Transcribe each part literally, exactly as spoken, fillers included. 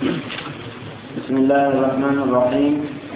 بسم الله الرحمن الرحيم.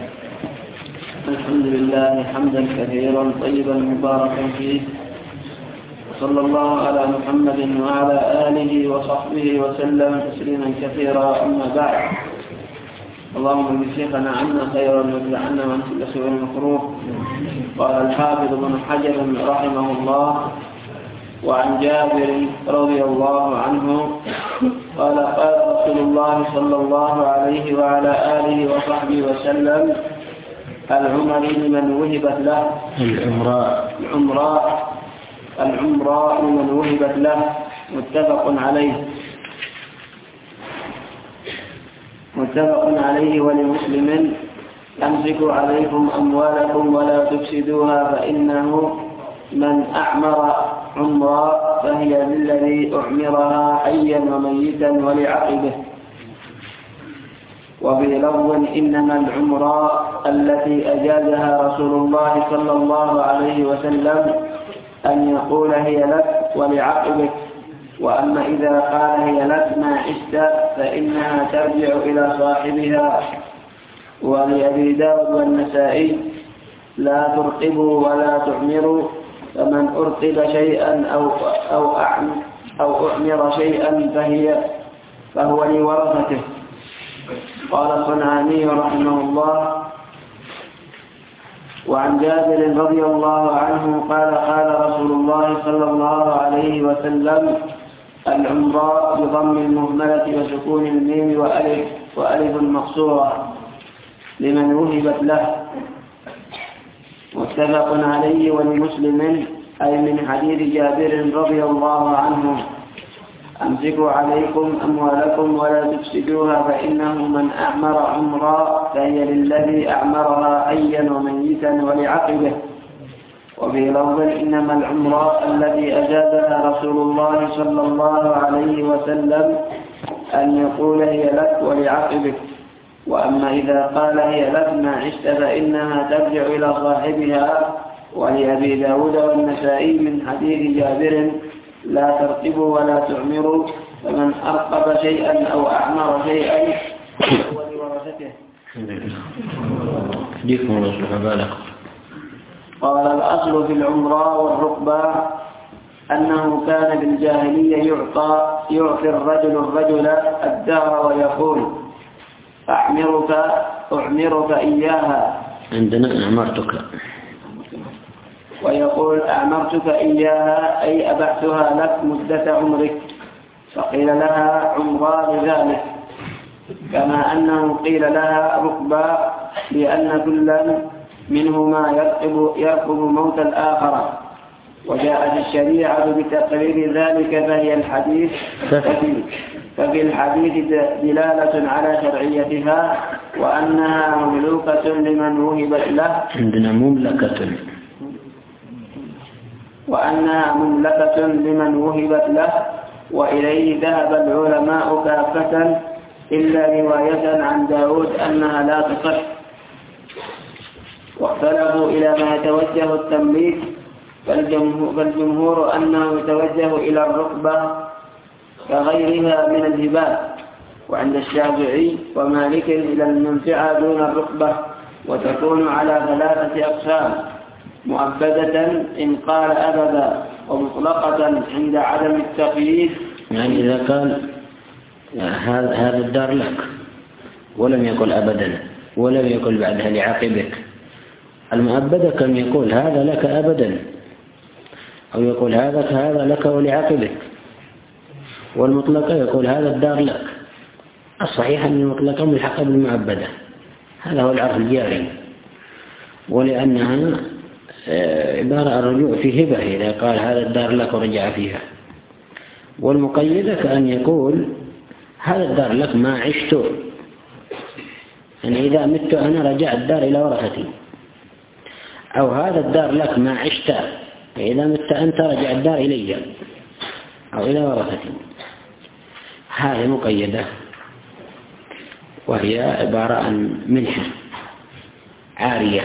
الحمد لله حمدا كثيرا طيبا مباركا فيه، وصلى الله على محمد وعلى آله وصحبه وسلم تسليما كثيرا. أما بعد، اللهم اجعل شيخنا عنا خيرا واجعل عنا وعن كل سوء مكروه. قال الحافظ ابن حجر رحمه الله: وعن جابر رضي الله عنه قال: قال رسول الله صلى الله عليه وعلى آله وصحبه وسلم: العمر لمن وهبت له العمراء العمراء العمراء لمن وهبت له. متفق عليه متفق عليه ولمسلم: أمسكوا عليكم أموالكم ولا تفسدوها، فإنه من أعمر عمرا فهي للذي أعمرها حيا وميتا ولعقبه. وفي لفظ: إنما العمراء التي أجازها رسول الله صلى الله عليه وسلم أن يقول هي لك ولعقبك، وأما إذا قال هي لك ما عشت فإنها ترجع إلى صاحبها. ولأبي داود والنسائي: لا ترقبوا ولا تعمروا، فمن أرقب شيئا أو أو أعمر أو أعمر شيئا فهي فهو لورثته. قال الصنعاني رحمه الله: وعن جابر رضي الله عنه قال: قال رسول الله صلى الله عليه وسلم: العمراء بضم المهملة وسكون الميم وألف وألف مقصورة لمن وهبت له. متفق عليه ولمسلم أي من حديث جابر رضي الله عنه: أمسكوا عليكم أموالكم ولا تفسدوها، فإنه من أعمر عمرا فهي للذي أعمرها حيا وميتا ولعقبه. وفي لفظ: إنما العمراء الذي أجازها رسول الله صلى الله عليه وسلم أن يقول هي لك ولعقبك، وأما إذا قال هي لك ما عشت فإنها ترجع إلى صاحبها. ولأبي داود والنسائي من حديث جابر: لا ترقبوا ولا تعمروا، فمن أرقب شيئا أو أعمر شيئا فهو لورثته. قال: الأصل في العمراء والرقبة أنه كان بالجاهلية يعطى يعطي الرجل الرجل الدار ويقول: أعمرك أعمرك إياها. عندنا أعمرتك. ويقول: أعمرتك إياها أي أبعتها لك مدة عمرك، فقيل لها عمرا لذلك، كما أنه قيل لها ركبا لأن كلا منهما يرقب, يرقب موت الآخر. وجاءت الشريعة بتقرير ذلك فهي الحديث ففي, ففي الحديث دلالة على شرعيتها وأنها مملوكة لمن وهبت له. عندنا مملكة وأنها مملكة لمن وهبت له. وإليه ذهب العلماء كافة إلا رواية عن داود أنها لا تصح، واختلفوا إلى ما يتوجه التمليك، فالجمهور أنه يتوجه إلى الركبة كغيرها من الهبات، وعند الشافعي ومالك إلى المنفعة دون الركبة، وتكون على ثلاثة أقسام: مؤبدة إن قال أبدا، ومطلقة عند عدم التقييد. يعني إذا قال هذا الدار لك ولم يقل أبدا ولم يقل بعدها لعاقبك. المؤبدة كم يقول هذا لك أبدا، أو يقول هذا هذا لك ولعاقبك. والمطلقة يقول هذا الدار لك. الصحيح أن المطلقة ملحقة بالمؤبدة، هذا هو العرف الجاري، ولأنها عبارة عن رجوع في هبة إذا قال هذا الدار لك ورجع فيها. والمقيدة كأن يقول هذا الدار لك ما عشت، يعني إذا مت أنا رجع الدار إلى ورثتي، أو هذا الدار لك ما عشت، إذا مت أنت رجع الدار إلي أو إلى ورثتي. هذه مقيدة، وهي عبارة عن منحة عارية.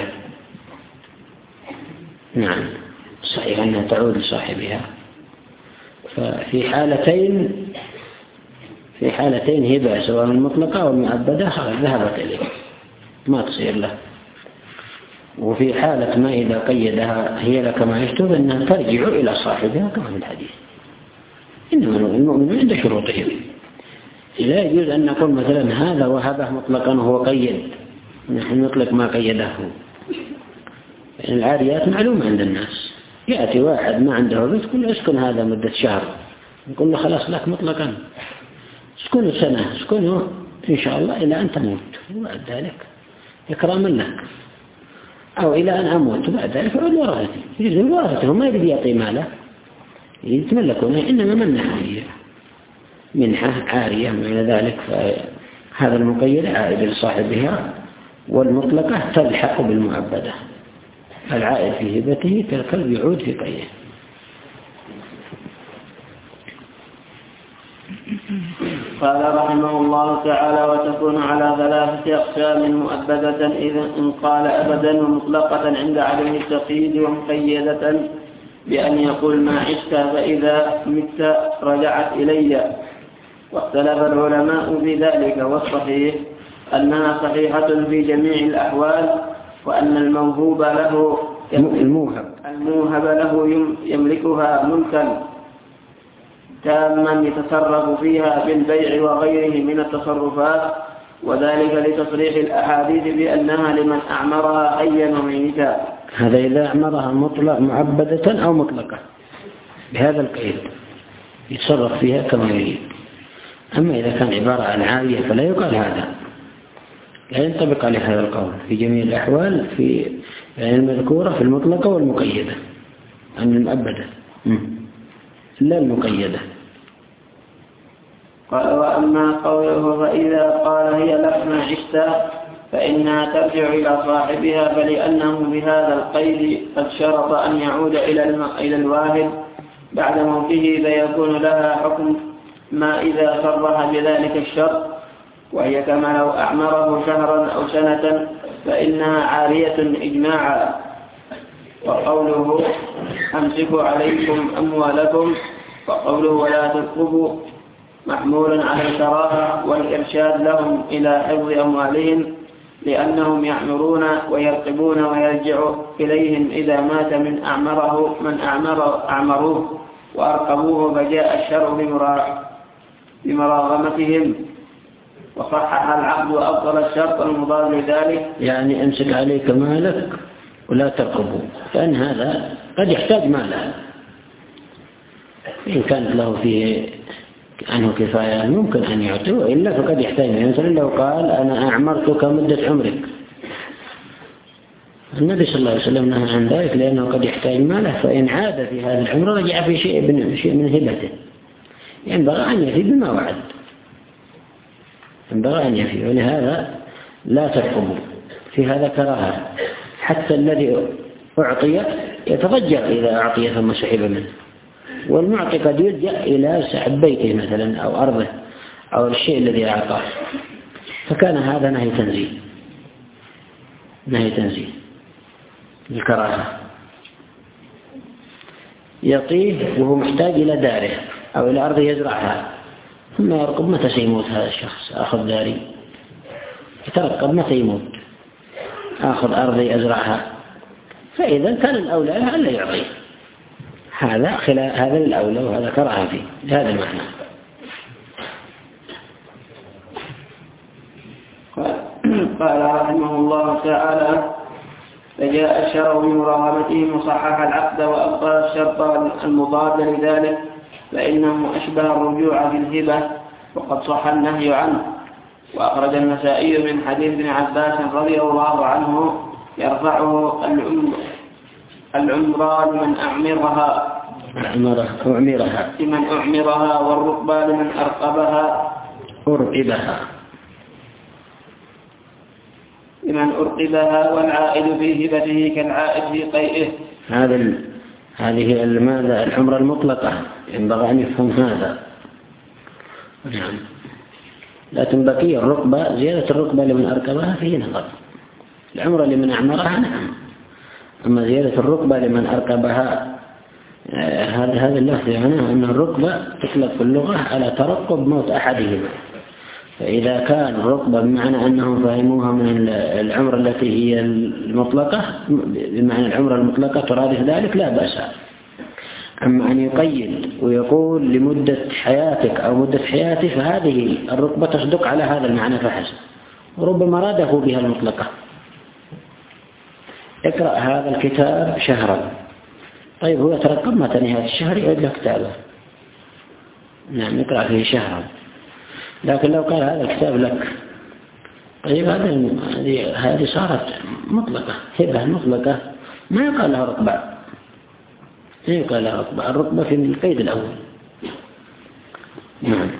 نعم، صحيح أنها تعود لصاحبها. ففي حالتين في حالتين هبة سواء المطلقة أو المؤبدة ذهبت إليه ما تصير له. وفي حالة ما إذا قيدها هي لك ما يشتهى أنها ترجع إلى صاحبها كما في الحديث. إنما المؤمن عند شروطهم. لا يجوز أن نقول مثلا هذا وهبه مطلقا وهو قيد، نحن نطلق ما قيده. العاريات معلومة عند الناس، يأتي واحد ما عنده بيت يقول اسكن هذا مدة شهر، نقول له خلاص لك مطلقا اسكنه سنة، اسكنه إن شاء الله إلى أن تموت، وبعد ذلك إكراما لك، أو إلى أن أموت وبعد ذلك أعود ورثتي. يجب ورثته ما يريد يعطي ماله يتملكونه، إنما منحه هي منحة عارية من ذلك. فهذا المقيد عائد لصاحبها، والمطلقة تلحق بالمؤبدة. العائد في هبته كالكلب يعود في قيده. قال رحمه الله تعالى: وتكون على ثلاثة أقسام: مؤبدة إذا إن قال أبدا، ومطلقة عند عدم التقييد، ومقيدة بأن يقول ما عشت فإذا مت رجعت إلي. واختلف العلماء في ذلك، والصحيح أنها صحيحة في جميع الأحوال، وأن الموهوب له الموهب الموهب له يملكها ملكا تاما يتصرف فيها بالبيع وغيره من التصرفات، وذلك لتصريح الأحاديث بأنها لمن أعمرها حيا وميتا. هذا إذا أعمرها مطلق معبدة أو مطلقة بهذا القيد يتصرف فيها كما يريد. أما إذا كان عبارة عن عالية فلا يقال هذا، لا ينطبق عليه هذا القول في جميع الأحوال، في يعني المذكورة في المطلقة والمقيدة عن المؤبدة لا المقيدة. قال: وأما قوله فإذا قال هي لك ما عشت فإنها ترجع إلى صاحبها، فلأنه بهذا القيد قد شرط أن يعود إلى الواهب بعد موته، فيكون لها حكم ما إذا صرح بذلك الشرط، وهي كما لو أعمره شهرا أو سنة فإنها عارية إجماعا. وقوله أمسكوا عليكم أموالكم، وقوله ولا ترقبوا محمول على الكراهة والإرشاد لهم إلى حفظ أموالهم، لأنهم يعمرون ويرقبون ويرجع إليهم إذا مات من أعمره من أعمر أعمروه وأرقبوه، فجاء الشرع بمراغمتهم وصحح العقد وأبطل الشرط المضاد لذلك. يعني أمسك عليك مالك ولا ترقبه، لأن هذا قد يحتاج ماله، إن كانت له فيه عنه كفاية ممكن أن يعطيه، إلا فقد يحتاج ماله. مثلا لو قال أنا أعمرتك مدة عمرك، النبي صلى الله عليه وسلم نهى عن ذلك لأنه قد يحتاج ماله، فإن عاد في هذا العمر رجع في شيء من شيء من هبته، ينبغي أن يفي بما وعد، ينبغي أن يفي. ولهذا لا ترقبوا في هذا كراهة، حتى الذي أعطي يتضجر إذا أعطي ثم سحب منه، والمعطي قد يلجأ إلى سحب بيته مثلا أو أرضه أو الشيء الذي أعطاه، فكان هذا نهي تنزيه، نهي تنزيه الكراهة. يعطيه وهو محتاج إلى داره أو إلى أرض يزرعها، ثم يرقب متى سيموت هذا الشخص، أخذ داري يترقب متى يموت، أخذ أرضي أزرعها، فإذا كان الأولى ألا يعطيه. هذا خلاف هذا الأولى، وهذا كراهة فيه بهذا المعنى. قال رحمه الله تعالى: فجاء الشرع بمراغمتهم وصحح العقد وأبطل الشرط المضاد لذلك، فإنه أشبه الرجوع بالهبة، وقد صح النهي عنه. وأخرج النسائي من حديث ابن عباس رضي الله عنه يرفعه: العمرة لمن أعمرها أعمرها لمن أعمرها والرقبة لمن أرقبها أرقبها لمن أرقبها، والعائد في هبته كالعائد في قيئه. هذا هذه الماذا العمرة المطلقة ينبغي أن يفهم هذا. نعم. لكن بقي الرقبة، زيادة الرقبة لمن أركبها فيه نظر. العمرة لمن أعمرها نعم، أما زيادة الرقبة لمن أركبها هذا هذا اللفظ معناه أن الركبة تطلق في اللغة على ترقب موت أحدهما. فإذا كان الركبة بمعنى أنهم فهموها من العمر التي هي المطلقة، بمعنى العمر المطلقة ترادف ذلك، لا بأس. أما أن يقيد ويقول لمدة حياتك أو مدة حياتي، فهذه الركبة تصدق على هذا المعنى فحسب، وربما رادفوا بها المطلقة. اقرأ هذا الكتاب شهرا. طيب هو يترقب متى نهاية الشهر يعيد له كتابه. نعم يقرأ فيه شهرا. لكن لو قال هذا الكتاب لك، طيب هذه هذه صارت مطلقة، هبة مطلقة، ما يقال لها ركبة، ما يقال لها ركبة. الركبة في القيد الأول. نعم.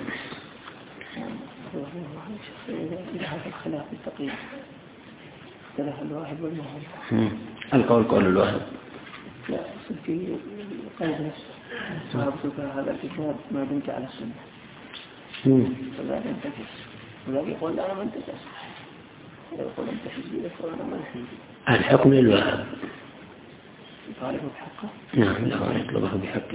القول قول الواحد. لا في القيد نفسه. صاحبك هذا الكتاب ما دمت على السنة. فلا ينتكس. ولا يقول أنا ما انتكس. يقول أنت حزبي لك وأنا ما حزبي. الحكم للواحد. يطالبه بحقه. نعم لا يطلبه بحقه.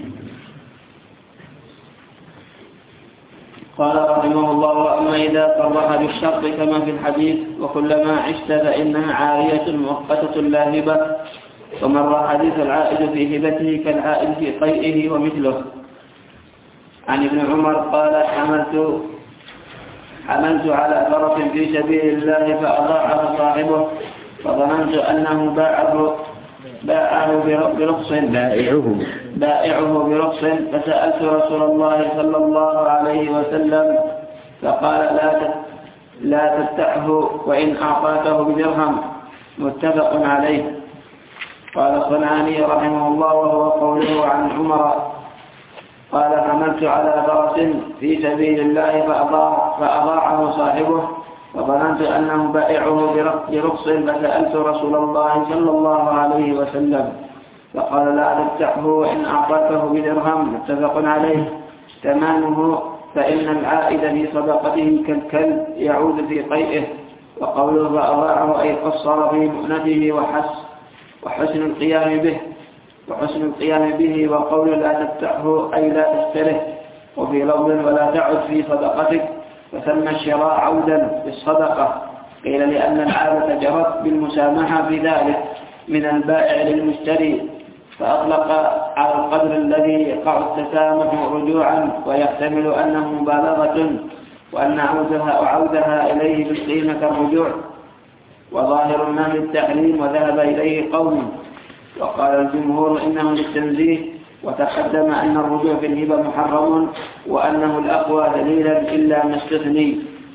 قال رحمه الله: وأما إذا صرح بالشرط كما في الحديث: وكلما عشت فإنها عارية مؤقتة لا هبة، ومر حديث العائد في هبته كالعائد في قيئه ومثله. عن ابن عمر قال: حملت حملت على فرس في سبيل الله فأضاعه صاحبه فظننت أنه باعه باعه برخص بائعه بائعه برخص فسألت رسول الله صلى الله عليه وسلم فقال: لا لا تبتعه وإن أعطاته بدرهم. متفق عليه. قال الصنعاني رحمه الله وهو قوله عن عمر قال: حملت على فرس في سبيل الله فأضاع فأضاعه صاحبه وظننت أنه بائعه برخص فسألت رسول الله صلى الله عليه وسلم فقال: لا تبتعه وإن أعطاته بدرهم. متفق عليه. تمامه: فإن العائد في صدقته كالكلب يعود في قيئه. وقوله فأضاعه أي قصر في مؤنته وحس وحسن القيام به وحسن القيام به. وقول لا تبتعه أي لا تشتره. وفي لفظ: ولا تعد في صدقتك، فسمى الشراء عودا بالصدقة. قيل لأن العادة جرت بالمسامحة في ذلك من البائع للمشتري، فأطلق على القدر الذي يقع التسامح رجوعا، ويحتمل أنه مبالغة وأن عودها وعودها إليه بالقيمة الرجوع. وظاهر النهي التحريم وذهب إليه قوم، وقال الجمهور إنه للتنزيه. وتقدم أن الرجوع في الهبة محرم وأنه الأقوى دليلا إلا ما استثني.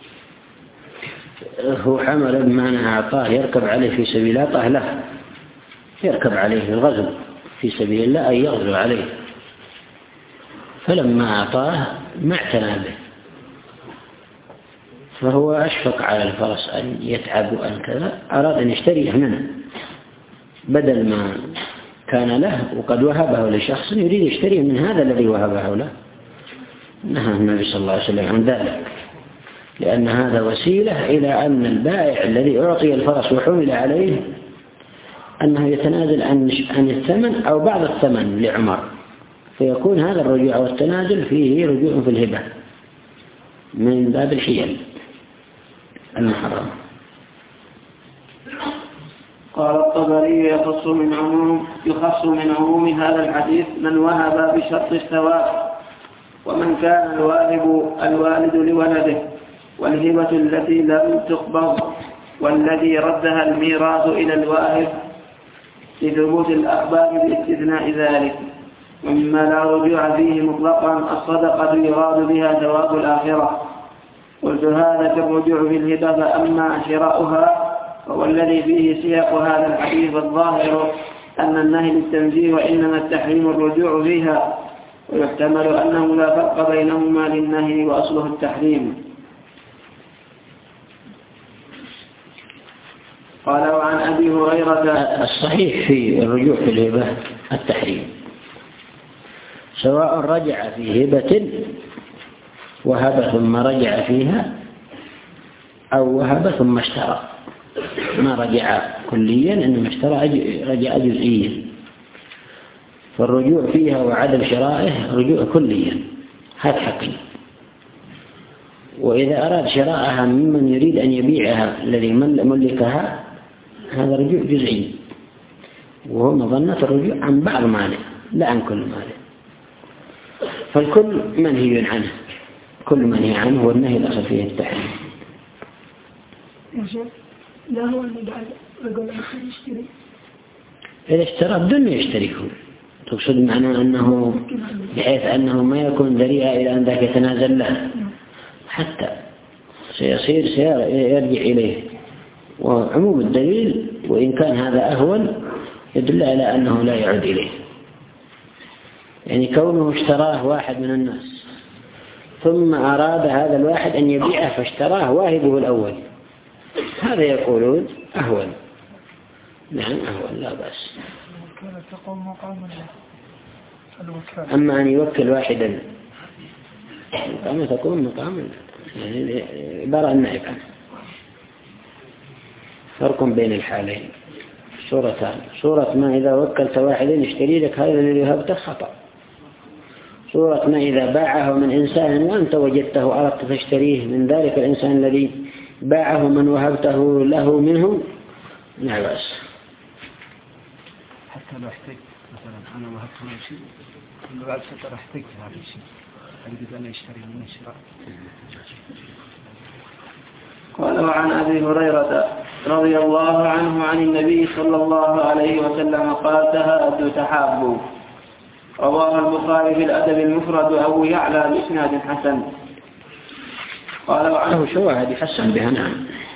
هو حمل بمعنى أعطاه يركب عليه في سبيل الله، له يركب عليه الغزو في سبيل الله أي يغزو عليه، فلما أعطاه ما اعتنى به، فهو أشفق على الفرس أن يتعب وأن كذا، أراد أن يشتريه منه بدل ما كان له وقد وهبه لشخص يريد يشتريه من هذا الذي وهبه له. نهى النبي صلى الله عليه وسلم عن ذلك، لأن هذا وسيلة إلى أن البائع الذي أعطي الفرس وحمل عليه أنه يتنازل عن الثمن أو بعض الثمن لعمر، فيكون هذا الرجوع والتنازل فيه رجوع في الهبة من باب الحيل المحرم. قال الطبري: يخص من عموم يخص من عموم هذا الحديث من وهب بشرط الثواب، ومن كان الواهب الوالد لولده، والهبة التي لم تقبض والذي ردها الميراث إلى الواهب لثبوت الأخبار باستثناء ذلك. ومما لا رجوع فيه مطلقا الصدقة يراد بها ثواب الآخرة. قلت هذا كالرجوع في الهبة. فأما شراؤها فهو الذي فيه سياق هذا الحديث الظاهر أن النهي للتنزيه وإنما التحريم الرجوع فيها، ويحتمل أنه لا فرق بينهما للنهي وأصله التحريم. قال: وعن أبي هريرة: الصحيح في الرجوع في الهبة التحريم، سواء رجع في هبة وهب ثم رجع فيها أو وهب ثم اشترى، ما رجع كليا إنما اشترى رجع جزئيا. فالرجوع فيها وعدم شرائه رجوع كليا، هذا حقيقي. وإذا أراد شراءها ممن يريد أن يبيعها الذي ملكها هذا رجوع جزئي، وهو مظنة الرجوع عن بعض ماله لا عن كل ماله. فالكل منهي عنه، كل منهي عنه، والنهي الأصل فيه التحريم. لا هو أن يجعل رجل آخر يشتري، إذا اشترى بدون يشتريه، تقصد معناه أنه بحيث أنه ما يكون ذريعة إلى أن ذاك يتنازل له، حتى سيصير سيرجع إليه. وعموم الدليل وإن كان هذا أهون يدل على أنه لا يعود إليه. يعني كونه اشتراه واحد من الناس ثم أراد هذا الواحد أن يبيعه فاشتراه واهبه الأول، هذا يقولون أهون. نعم أهون لا بأس. أما أن يوكل واحدا مقامة تكون مقاما يعني عبارة عن نائب عنه. فرق بين الحالين صورتان. صورة ما إذا وكلت واحدا يشتري لك هذا الذي وهبته خطأ. صورة ما إذا باعه من إنسان وأنت وجدته أردت تشتريه من ذلك الإنسان الذي باعه من وهبته له منه لا بأس. حتى لو احتجت مثلا أنا وهبت له شيء ثم بعد فترة احتجت هذا الشيء أريد أن يشتري من الشراء. قال وعن أبي هريرة رضي الله عنه عن النبي صلى الله عليه وسلم قال تهادوا تحابوا. رواه البخاري في الأدب المفرد أبو يعلى بإسناد حسن. قال وعنه شواهد حسن بها. نعم.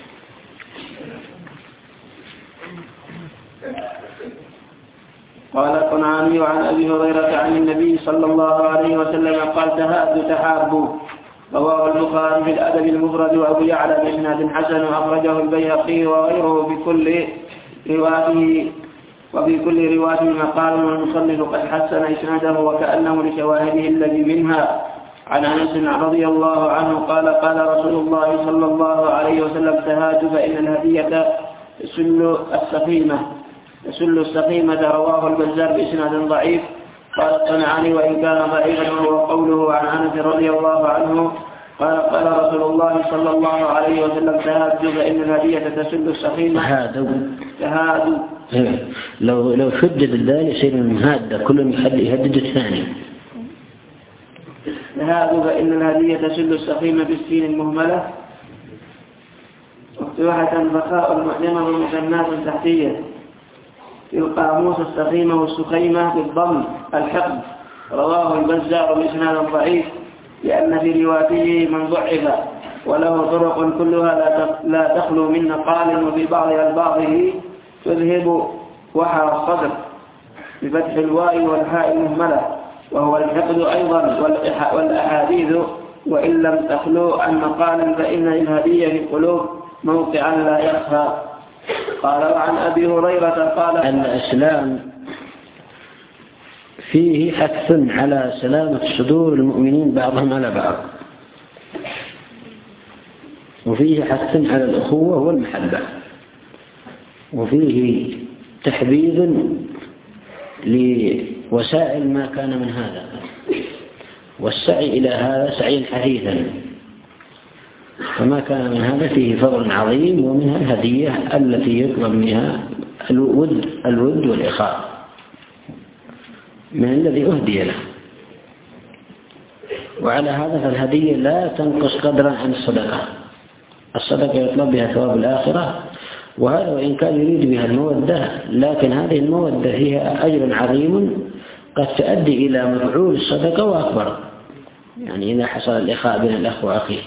قال القنعاني عن أبي هريرة عن النبي صلى الله عليه وسلم قال تهادوا تحابوا. رواه البخاري في الأدب المفرد وأبو يعلى بإسناد حسن، وأخرجه البيهقي وغيره بكل رواته وفي كل رواية مقال والمصنف قد حسن إسناده وكأنه لشواهده الذي منها. عن أنس رضي الله عنه قال قال رسول الله صلى الله عليه وسلم تهادوا فإن الهدية تسل السقيمة تسل السقيمة. رواه البزار بإسناد ضعيف. قال الصنعاني وإن كان ضعيفا وهو قوله عن أنس رضي الله عنه قال قال رسول الله صلى الله عليه وسلم تهادوا فإن الهدية تسل السقيمة. تهادوا تهادوا لو لو شدد الذال يصير المهادة كل يهدد الثاني. تهادوا فإن الهدية تسل السقيمة بالسين المهملة مفتوحة بخاء المعجمة والمثنات تحتية. في القاموس السقيمة والسقيمة بالضم الحقد. رواه البزار بإسناد ضعيف لأن في روايته من ضعف وله طرق كلها لا تخلو من نقال، وفي بعض ألفاظه تذهب وحر الصدر بفتح الواء والهاء المهملة وهو الحقد أيضا. والأحاديث وإن لم تخلو عن نقال فإن الهدية في القلوب موقعا لا يخفى. قال وعن أبي هريرة قال الإسلام فيه حث على سلامة صدور المؤمنين بعضهم على بعض، وفيه حث على الأخوة والمحبة، وفيه تحبيذ لوسائل ما كان من هذا، والسعي إلى هذا سعي حثيثا. فما كان من هذا فيه فضل عظيم، ومنها الهدية التي يطلب منها الود الود والإخاء من الذي أهدي له. وعلى هذا فالهدية لا تنقص قدرا عن الصدقة. الصدقة يطلب بها ثواب الآخرة، وهذا وإن كان يريد بها المودة، لكن هذه المودة فيها أجر عظيم قد تؤدي إلى مفعول الصدقة وأكبر، يعني إذا حصل الإخاء بين الأخ وأخيه.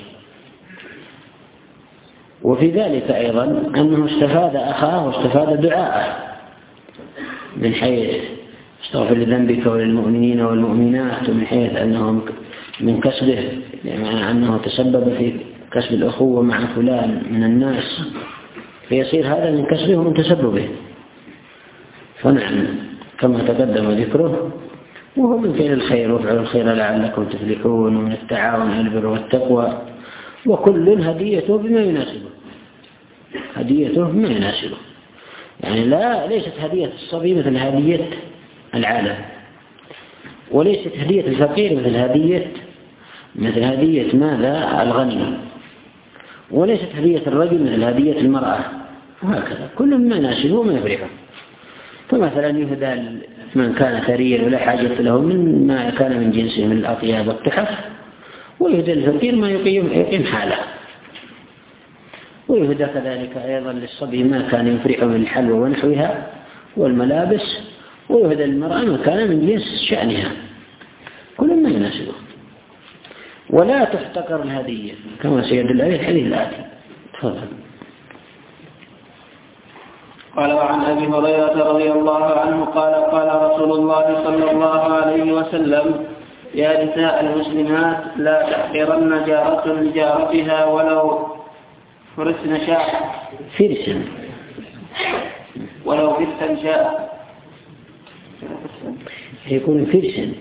وفي ذلك أيضا أنه استفاد أخاه واستفاد دعاءه، من حيث استغفر لذنبك وللمؤمنين والمؤمنات، ومن حيث أنه من كسبه، يعني أنه تسبب في كسب الأخوة مع فلان من الناس، فيصير هذا من كسبه ومن تسببه. فنعم كما تقدم ذكره، وهو من فعل الخير، وفعل الخير لعلكم تفلحون، ومن التعاون على البر والتقوى، وكل هديته بما يناسبه، هديته بما يناسبه. يعني لا ليست هدية الصبي مثل هدية العالم، وليست هدية الفقير مثل هدية مثل هدية ماذا الغني، وليست هدية الرجل مثل هدية المرأة، وهكذا كل ما يناسبه وما يفرحه. فمثلا يهدى من كان ثريا ولا حاجة له من ما كان من جنسه من الأطياب والتحف، ويهدى الفقير ما يقيم, يقيم حاله. ويهدى كذلك أيضا للصبي ما كان يفرحه من الحلوى ونحوها والملابس، ويهدى المرأة ما كان من جنس شأنها، كل ما يناسبه. ولا تحتقر الهدية كما سيدل عليه الحديث الآتي. تفضل. قال وعن أبي هريرة رضي الله عنه قال قال رسول الله صلى الله عليه وسلم: يا نساء المسلمات لا تحقرن جارة لجارتها ولو فرسن شاء فرسن ولو فرسن شاء يكون فرسن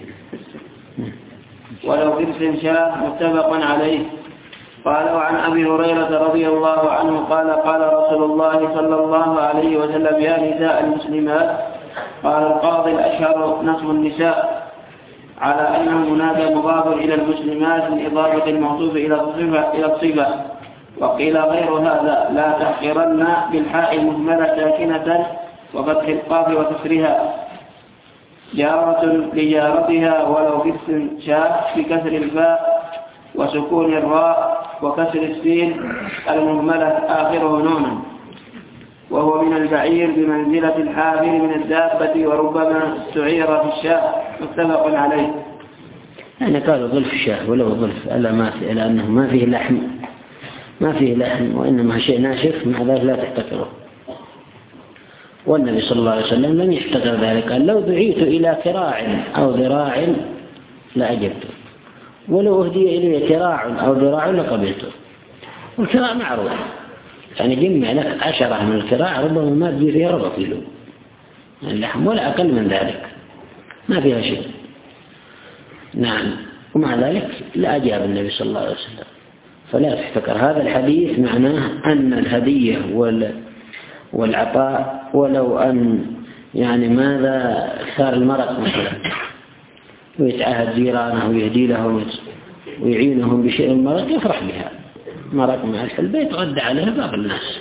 ولو فرسن شاء. متفق عليه. قال وعن أبي هريرة رضي الله عنه قال قال رسول الله صلى الله عليه وسلم: يا نساء المسلمات. قال القاضي الأشهر نصب النساء، على أنه منادى مضاف إلى المسلمات من إضافة الموصوف إلى الصفة. وقيل غير هذا: لا تحقرن بالحاء المهملة ساكنة وفتح القاف وكسرها، جارة لجارتها ولو فرس شاء بكسر الفاء وسكون الراء وكسر السين المهملة آخره نونا، وهو من البعير بمنزلة الحافر من الدابة، وربما استعير في الشاة. متفق عليه. يعني قالوا ظلف الشاة ولو ظلف ألا ما في إلا أنه ما فيه لحم ما فيه لحم وإنما شيء ناشف، مع ذلك لا تحتقره. والنبي صلى الله عليه وسلم لم يحتقر ذلك، قال: لو دعيت إلى كراع أو ذراع لأجبته، ولو أهدي إلي كراع أو ذراع لقبلته. والكراع معروف، يعني جمع لك عشرة من الكراع ربما ما تجي فيها ربع كيلو اللحم ولا أقل من ذلك، ما فيها شيء. نعم. ومع ذلك لا أجاب النبي صلى الله عليه وسلم، فلا تحتقر. هذا الحديث معناه أن الهدية والعطاء ولو أن يعني ماذا صار المرق مثلا ويتعاهد جيرانه ويهدي لهم ويعينهم بشيء المرق يفرح بها، مرق مع الحلبة يتغدى عليها بعض الناس.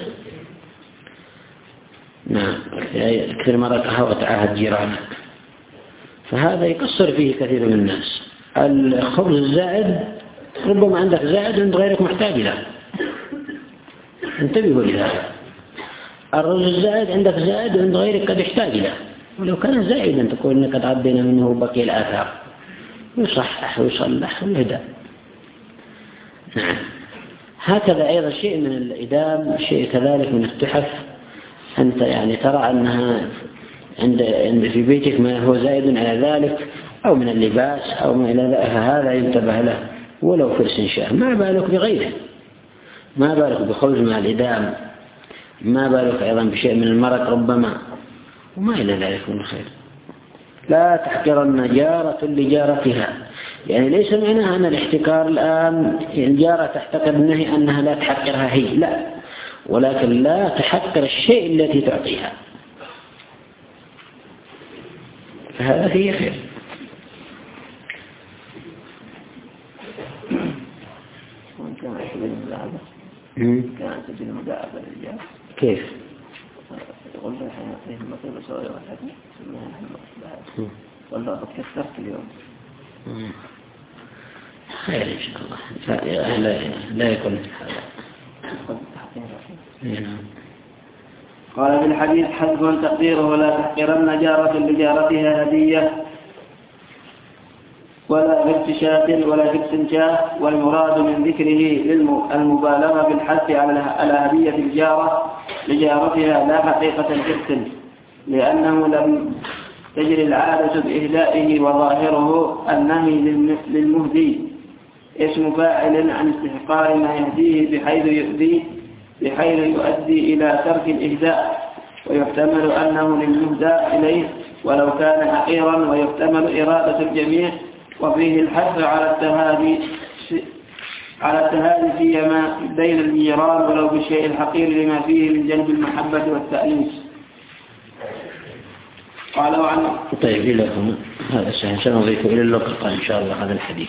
نعم. كثير مرقها وتعاهد جيرانك، فهذا يقصر فيه كثير من الناس. الخبز الزائد ربما عندك زائد عند غيرك محتاج له، انتبهوا لهذا. الرز الزائد عندك زائد عند غيرك قد يحتاج له، ولو كان زائدا تقول إنك قد عدينا منه بقي الآثار، يصحح ويصلح ويهدى. نعم. هكذا أيضا شيء من الإدام، شيء كذلك من التحف. أنت يعني ترى أنها عند عند في بيتك ما هو زائد على ذلك، أو من اللباس أو ما إلى ذلك، فهذا ينتبه له ولو فرس شاء. ما بالك بغيره، ما بالك بخبز مع الإدام، ما بالك أيضا بشيء من المرق ربما، وما إلى ذلك من خير. لا تحقرن جارة لجارتها، يعني ليس معناها أن الاحتكار الآن الجارة تحتقر النهي أنها لا تحقرها هي، لا، ولكن لا تحقر الشيء التي تعطيها، فهذا فيه خير. كانت تجد المداعبة للرجال كيف؟ يقول لها حين مطيبة سوري وحدي والله قد كثرت اليوم. خير إن شاء الله. لا, لا, لا يكون هذا. قال في الحديث: حسب تقديره: ولا تحقرن جارة لجارتها هدية ولا فرس شاة ولا فرس شاة. والمراد من ذكره المبالغة في الحث على هدية الجارة لجارتها لا حقيقة الفرس، لأنه لم تجري العادة بإهدائه، وظاهره النهي للمهدي اسم فاعل عن استحقار ما يهديه بحيث يؤدي بحيث يؤدي إلى ترك الإهداء، ويحتمل أنه للمهدى إليه ولو كان حقيرا، ويحتمل إرادة الجميع. وفيه الحث على التهادي على التهادي فيما بين الجيران ولو بالشيء الحقير لما فيه من جلب المحبة والتأنيس. قال وعن طيب لكم هذا سنضيف إلى اللقطة إن شاء الله هذا الحديث.